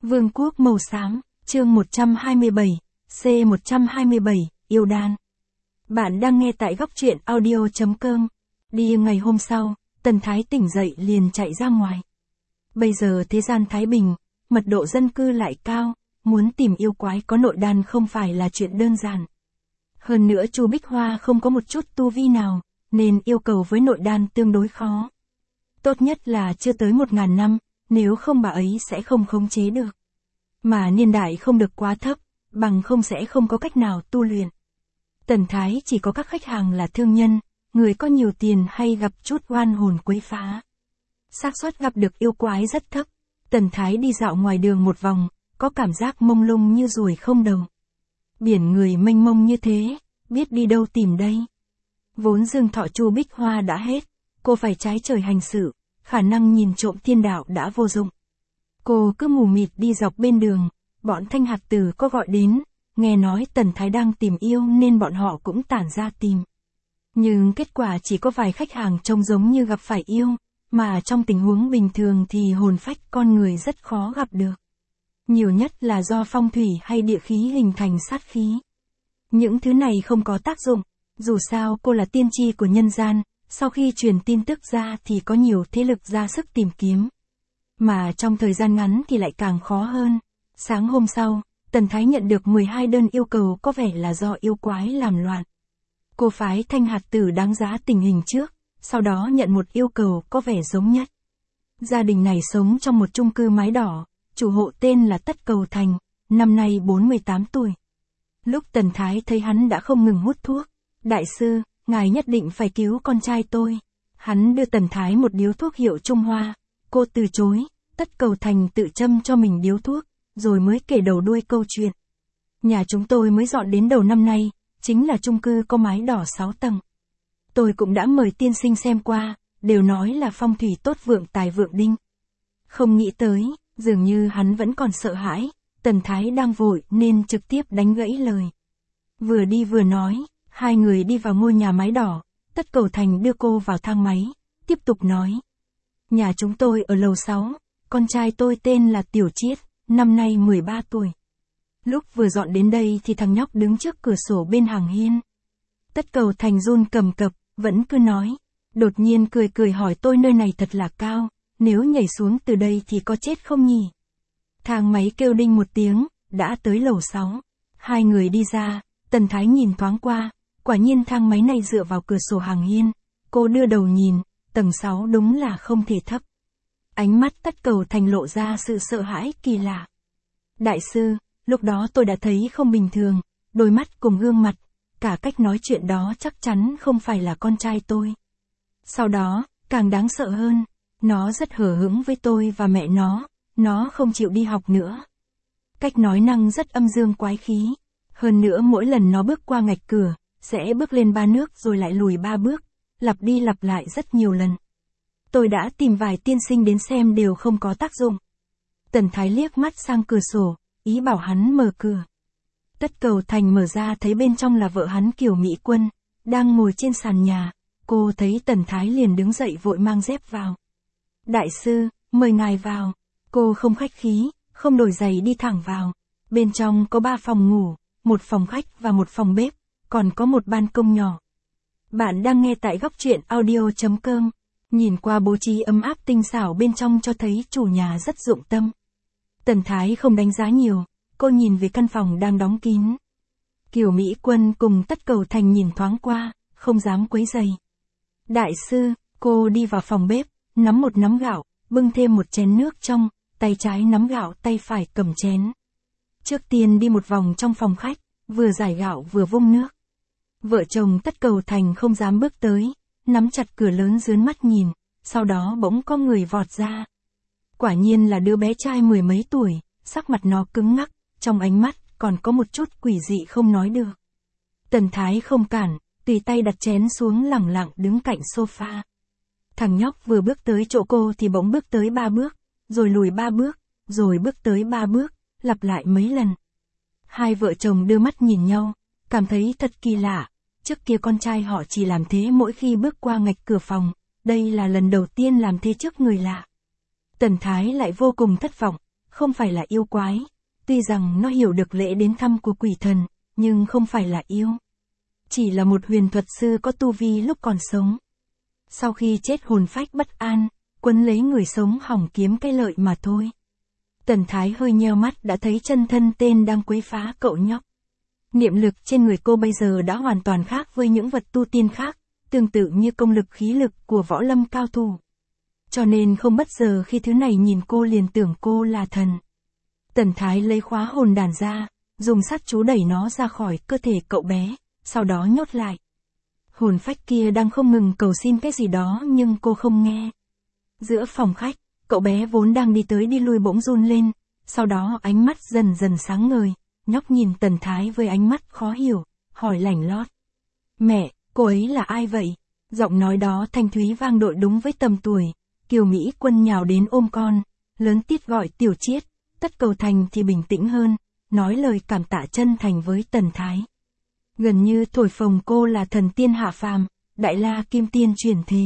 Vương quốc màu xám, chương 127, C127, yêu đan. Bạn đang nghe tại góc truyện audio.com. Đi ngày hôm sau, Tần Thái tỉnh dậy liền chạy ra ngoài. Bây giờ thế gian thái bình, mật độ dân cư lại cao, muốn tìm yêu quái có nội đan không phải là chuyện đơn giản. Hơn nữa Chu Bích Hoa không có một chút tu vi nào, nên yêu cầu với nội đan tương đối khó. Tốt nhất là chưa tới 1000 năm, nếu không bà ấy sẽ không khống chế được. Mà niên đại không được quá thấp, bằng không sẽ không có cách nào tu luyện. Tần Thái chỉ có các khách hàng là thương nhân, người có nhiều tiền hay gặp chút oan hồn quấy phá. Xác suất gặp được yêu quái rất thấp. Tần Thái đi dạo ngoài đường một vòng, có cảm giác mông lung như ruồi không đầu. Biển người mênh mông như thế, biết đi đâu tìm đây. Vốn dương thọ Chu Bích Hoa đã hết, cô phải trái trời hành sự, khả năng nhìn trộm thiên đạo đã vô dụng. Cô cứ mù mịt đi dọc bên đường, bọn Thanh Hạt Tử có gọi đến, nghe nói Tần Thái đang tìm yêu nên bọn họ cũng tản ra tìm. Nhưng kết quả chỉ có vài khách hàng trông giống như gặp phải yêu, mà trong tình huống bình thường thì hồn phách con người rất khó gặp được. Nhiều nhất là do phong thủy hay địa khí hình thành sát khí. Những thứ này không có tác dụng, dù sao cô là tiên tri của nhân gian, sau khi truyền tin tức ra thì có nhiều thế lực ra sức tìm kiếm. Mà trong thời gian ngắn thì lại càng khó hơn. Sáng hôm sau, Tần Thái nhận được 12 đơn yêu cầu có vẻ là do yêu quái làm loạn. Cô phái Thanh Hạt Tử đánh giá tình hình trước, sau đó nhận một yêu cầu có vẻ giống nhất. Gia đình này sống trong một chung cư mái đỏ, chủ hộ tên là Tất Cầu Thành, năm nay 48 tuổi. Lúc Tần Thái thấy hắn đã không ngừng hút thuốc, đại sư, ngài nhất định phải cứu con trai tôi. Hắn đưa Tần Thái một điếu thuốc hiệu Trung Hoa, cô từ chối, Tất Cầu Thành tự châm cho mình điếu thuốc, rồi mới kể đầu đuôi câu chuyện. Nhà chúng tôi mới dọn đến đầu năm nay, chính là chung cư có mái đỏ 6 tầng. Tôi cũng đã mời tiên sinh xem qua, đều nói là phong thủy tốt vượng tài vượng đinh. Không nghĩ tới, dường như hắn vẫn còn sợ hãi, Tần Thái đang vội nên trực tiếp đánh gãy lời. Vừa đi vừa nói, hai người đi vào ngôi nhà mái đỏ, Tất Cầu Thành đưa cô vào thang máy, tiếp tục nói. Nhà chúng tôi ở lầu 6, con trai tôi tên là Tiểu Chiết, năm nay 13 tuổi. Lúc vừa dọn đến đây thì thằng nhóc đứng trước cửa sổ bên hàng hiên. Tất Cầu Thành run cầm cập, vẫn cứ nói. Đột nhiên cười cười hỏi tôi nơi này thật là cao, nếu nhảy xuống từ đây thì có chết không nhỉ? Thang máy kêu đinh một tiếng, đã tới lầu 6. Hai người đi ra, Tần Thái nhìn thoáng qua, quả nhiên thang máy này dựa vào cửa sổ hàng hiên. Cô đưa đầu nhìn, tầng 6 đúng là không thể thấp. Ánh mắt Tất Cầu Thành lộ ra sự sợ hãi kỳ lạ. Đại sư, lúc đó tôi đã thấy không bình thường, đôi mắt cùng gương mặt, cả cách nói chuyện đó chắc chắn không phải là con trai tôi. Sau đó, càng đáng sợ hơn, nó rất hờ hững với tôi và mẹ nó không chịu đi học nữa. Cách nói năng rất âm dương quái khí, hơn nữa mỗi lần nó bước qua ngạch cửa, sẽ bước lên 3 bước rồi lại lùi 3 bước, lặp đi lặp lại rất nhiều lần. Tôi đã tìm vài tiên sinh đến xem đều không có tác dụng. Tần Thái liếc mắt sang cửa sổ, ý bảo hắn mở cửa. Tất Cầu Thành mở ra thấy bên trong là vợ hắn Kiều Mỹ Quân, đang ngồi trên sàn nhà. Cô thấy Tần Thái liền đứng dậy vội mang dép vào. Đại sư, mời ngài vào. Cô không khách khí, không đổi giày đi thẳng vào. Bên trong có 3 phòng ngủ, một phòng khách và một phòng bếp, còn có một ban công nhỏ. Bạn đang nghe tại góc truyện audio.com. Nhìn qua bố trí ấm áp tinh xảo bên trong cho thấy chủ nhà rất dụng tâm. Tần Thái không đánh giá nhiều, cô nhìn về căn phòng đang đóng kín. Kiều Mỹ Quân cùng Tất Cầu Thành nhìn thoáng qua, không dám quấy rầy. Đại sư, cô đi vào phòng bếp, nắm một nắm gạo, bưng thêm một chén nước trong, tay trái nắm gạo tay phải cầm chén. Trước tiên đi một vòng trong phòng khách, vừa giải gạo vừa vung nước. Vợ chồng Tất Cầu Thành không dám bước tới, nắm chặt cửa lớn dướn mắt nhìn, sau đó bỗng có người vọt ra. Quả nhiên là đứa bé trai 10 mấy tuổi, sắc mặt nó cứng ngắc, trong ánh mắt còn có một chút quỷ dị không nói được. Tần Thái không cản, tùy tay đặt chén xuống lẳng lặng đứng cạnh sofa. Thằng nhóc vừa bước tới chỗ cô thì bỗng bước tới 3 bước, rồi lùi 3 bước, rồi bước tới 3 bước, lặp lại mấy lần. Hai vợ chồng đưa mắt nhìn nhau, cảm thấy thật kỳ lạ. Trước kia con trai họ chỉ làm thế mỗi khi bước qua ngạch cửa phòng, đây là lần đầu tiên làm thế trước người lạ. Tần Thái lại vô cùng thất vọng, không phải là yêu quái. Tuy rằng nó hiểu được lễ đến thăm của quỷ thần, nhưng không phải là yêu. Chỉ là một huyền thuật sư có tu vi lúc còn sống. Sau khi chết hồn phách bất an, quấn lấy người sống hỏng kiếm cái lợi mà thôi. Tần Thái hơi nheo mắt đã thấy chân thân tên đang quấy phá cậu nhóc. Niệm lực trên người cô bây giờ đã hoàn toàn khác với những vật tu tiên khác, tương tự như công lực khí lực của võ lâm cao thủ. Cho nên không bất giờ khi thứ này nhìn cô liền tưởng cô là thần. Tần Thái lấy khóa hồn đàn ra, dùng sát chú đẩy nó ra khỏi cơ thể cậu bé, sau đó nhốt lại. Hồn phách kia đang không ngừng cầu xin cái gì đó nhưng cô không nghe. Giữa phòng khách, cậu bé vốn đang đi tới đi lui bỗng run lên, sau đó ánh mắt dần dần sáng ngời, nhóc nhìn Tần Thái với ánh mắt khó hiểu, hỏi lảnh lót. Mẹ, cô ấy là ai vậy? Giọng nói đó thanh thúy vang đội đúng với tầm tuổi. Kiều Mỹ Quân nhào đến ôm con, lớn tít gọi Tiểu Chiết, Tất Cầu Thành thì bình tĩnh hơn, nói lời cảm tạ chân thành với Tần Thái. Gần như thổi phồng cô là thần tiên hạ phàm, đại la kim tiên chuyển thế.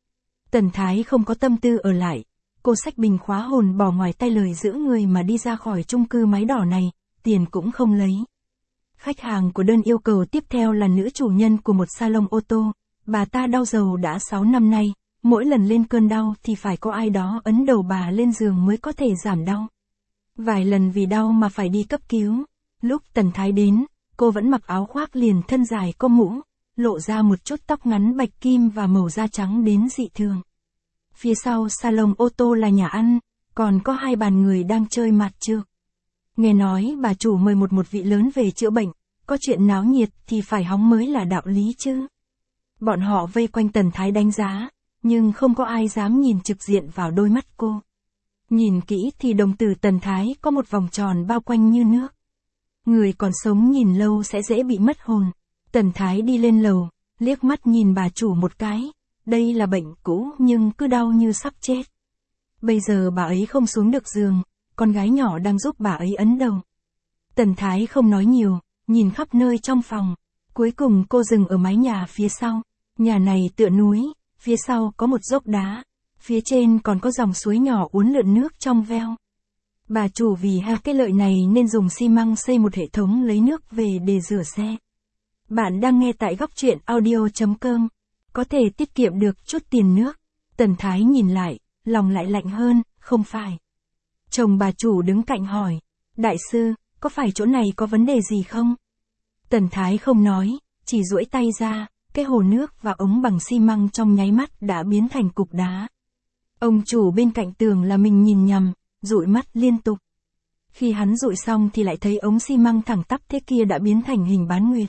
Tần Thái không có tâm tư ở lại, cô xách bình khóa hồn bỏ ngoài tay lời giữ người mà đi ra khỏi chung cư mái đỏ này, tiền cũng không lấy. Khách hàng của đơn yêu cầu tiếp theo là nữ chủ nhân của một salon ô tô, bà ta đau đầu đã 6 năm nay, mỗi lần lên cơn đau thì phải có ai đó ấn đầu bà lên giường mới có thể giảm đau. Vài lần vì đau mà phải đi cấp cứu, lúc Tần Thái đến, cô vẫn mặc áo khoác liền thân dài có mũ, lộ ra một chút tóc ngắn bạch kim và màu da trắng đến dị thường. Phía sau salon ô tô là nhà ăn, còn có 2 bàn người đang chơi mạt trược. Nghe nói bà chủ mời một vị lớn về chữa bệnh, có chuyện náo nhiệt thì phải hóng mới là đạo lý chứ. Bọn họ vây quanh Tần Thái đánh giá, nhưng không có ai dám nhìn trực diện vào đôi mắt cô. Nhìn kỹ thì đồng tử Tần Thái có một vòng tròn bao quanh như nước. Người còn sống nhìn lâu sẽ dễ bị mất hồn. Tần Thái đi lên lầu, liếc mắt nhìn bà chủ một cái. Đây là bệnh cũ nhưng cứ đau như sắp chết. Bây giờ bà ấy không xuống được giường, con gái nhỏ đang giúp bà ấy ấn đầu. Tần Thái không nói nhiều, nhìn khắp nơi trong phòng. Cuối cùng cô dừng ở mái nhà phía sau. Nhà này tựa núi, phía sau có một dốc đá. Phía trên còn có dòng suối nhỏ uốn lượn nước trong veo. Bà chủ vì cái lợi này nên dùng xi măng xây một hệ thống lấy nước về để rửa xe. Bạn đang nghe tại góc truyện audio.com. Có thể tiết kiệm được chút tiền nước. Tần Thái nhìn lại, lòng lại lạnh hơn, không phải. Chồng bà chủ đứng cạnh hỏi. Đại sư, có phải chỗ này có vấn đề gì không? Tần Thái không nói, chỉ duỗi tay ra, cái hồ nước và ống bằng xi măng trong nháy mắt đã biến thành cục đá. Ông chủ bên cạnh tường là mình nhìn nhầm, dụi mắt liên tục. Khi hắn dụi xong thì lại thấy ống xi măng thẳng tắp thế kia đã biến thành hình bán nguyệt.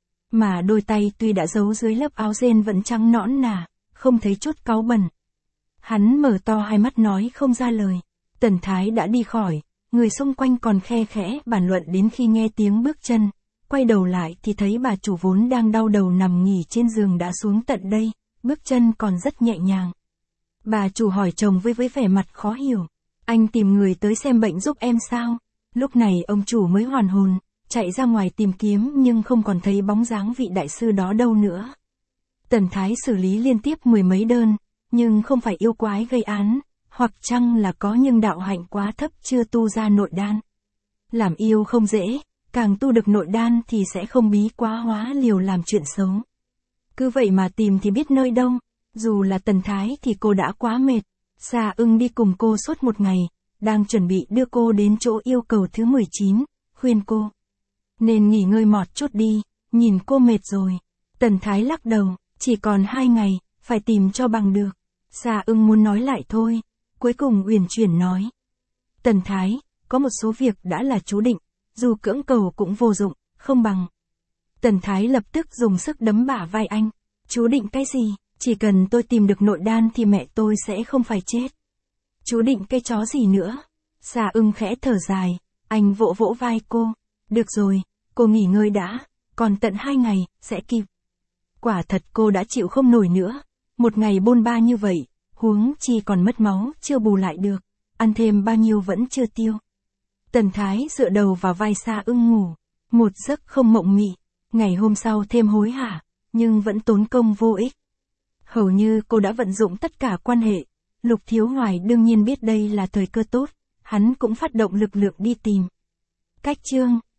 Mà đôi tay tuy đã giấu dưới lớp áo ren vẫn trắng nõn nà, không thấy chút cáu bẩn. Hắn mở to hai mắt nói không ra lời. Tần Thái đã đi khỏi, người xung quanh còn khe khẽ bàn luận đến khi nghe tiếng bước chân. Quay đầu lại thì thấy bà chủ vốn đang đau đầu nằm nghỉ trên giường đã xuống tận đây, bước chân còn rất nhẹ nhàng. Bà chủ hỏi chồng với vẻ mặt khó hiểu. Anh tìm người tới xem bệnh giúp em sao? Lúc này ông chủ mới hoàn hồn, chạy ra ngoài tìm kiếm nhưng không còn thấy bóng dáng vị đại sư đó đâu nữa. Tần Thái xử lý liên tiếp 10 mấy đơn, nhưng không phải yêu quái gây án, hoặc chăng là có nhưng đạo hạnh quá thấp chưa tu ra nội đan. Làm yêu không dễ, càng tu được nội đan thì sẽ không bí quá hóa liều làm chuyện xấu. Cứ vậy mà tìm thì biết nơi đâu, dù là Tần Thái thì cô đã quá mệt. Sa Ưng đi cùng cô suốt một ngày, đang chuẩn bị đưa cô đến chỗ yêu cầu thứ 19, khuyên cô nên nghỉ ngơi mọt chút đi, nhìn cô mệt rồi. Tần Thái lắc đầu, chỉ còn 2 ngày, phải tìm cho bằng được. Sa Ưng muốn nói lại thôi, cuối cùng uyển chuyển nói. Tần Thái, có một số việc đã là chú định, dù cưỡng cầu cũng vô dụng, không bằng. Tần Thái lập tức dùng sức đấm bả vai anh. Chú định cái gì? Chỉ cần tôi tìm được nội đan thì mẹ tôi sẽ không phải chết. Chú định cái chó gì nữa? Sa Ưng khẽ thở dài, anh vỗ vỗ vai cô. Được rồi, cô nghỉ ngơi đã, còn tận 2 ngày, sẽ kịp. Quả thật cô đã chịu không nổi nữa. Một ngày bôn ba như vậy, huống chi còn mất máu, chưa bù lại được. Ăn thêm bao nhiêu vẫn chưa tiêu. Tần Thái dựa đầu vào vai Sa Ưng ngủ. Một giấc không mộng mị. Ngày hôm sau thêm hối hả, nhưng vẫn tốn công vô ích. Hầu như cô đã vận dụng tất cả quan hệ. Lục Thiếu Hoài đương nhiên biết đây là thời cơ tốt, hắn cũng phát động lực lượng đi tìm. Cách chương